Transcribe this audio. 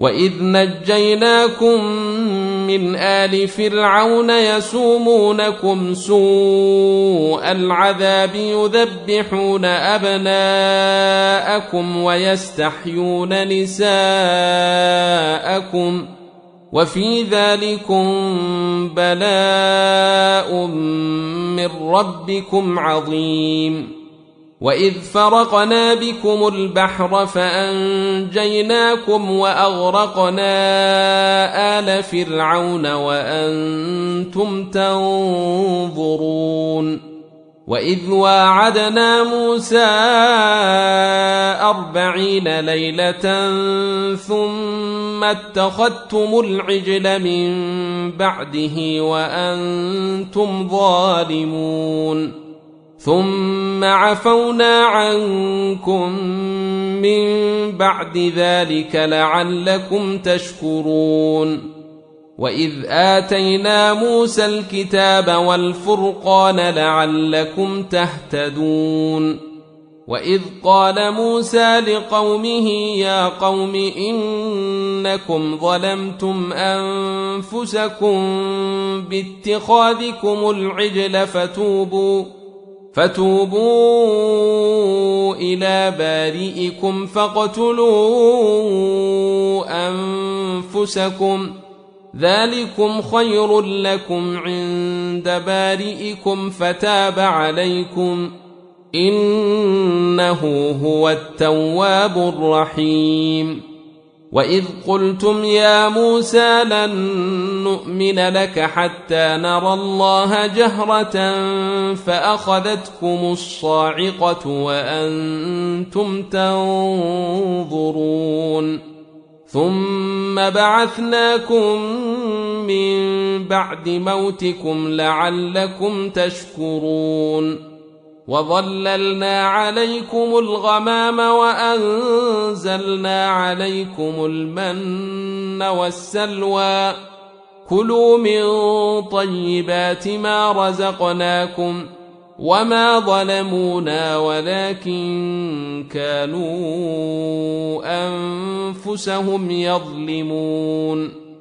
وإذ نجيناكم من آل فرعون يسومونكم سوء العذاب يذبحون أبناءكم ويستحيون نساءكم وفي ذلكم بلاء من ربكم عظيم. وإذ فرقنا بكم البحر فأنجيناكم وأغرقنا آل فرعون وأنتم تنظرون. وإذ واعدنا موسى 40 ليلة ثم اتخذتم العجل من بعده وأنتم ظالمون ثم عفونا عنكم من بعد ذلك لعلكم تشكرون. وإذ آتينا موسى الكتاب والفرقان لعلكم تهتدون. وإذ قال موسى لقومه يا قوم إنكم ظلمتم أنفسكم باتخاذكم العجل فتوبوا إلى بارئكم فاقتلوا أنفسكم ذلكم خير لكم عند بارئكم فتاب عليكم إنه هو التواب الرحيم. وإذ قلتم يا موسى لن نؤمن لك حتى نرى الله جهرة فأخذتكم الصاعقة وأنتم تنظرون ثم بعثناكم من بعد موتكم لعلكم تشكرون. وظللنا عليكم الغمام وأنزلنا عليكم المن والسلوى كلوا من طيبات ما رزقناكم وما ظلمونا ولكن كانوا أنفسهم يظلمون.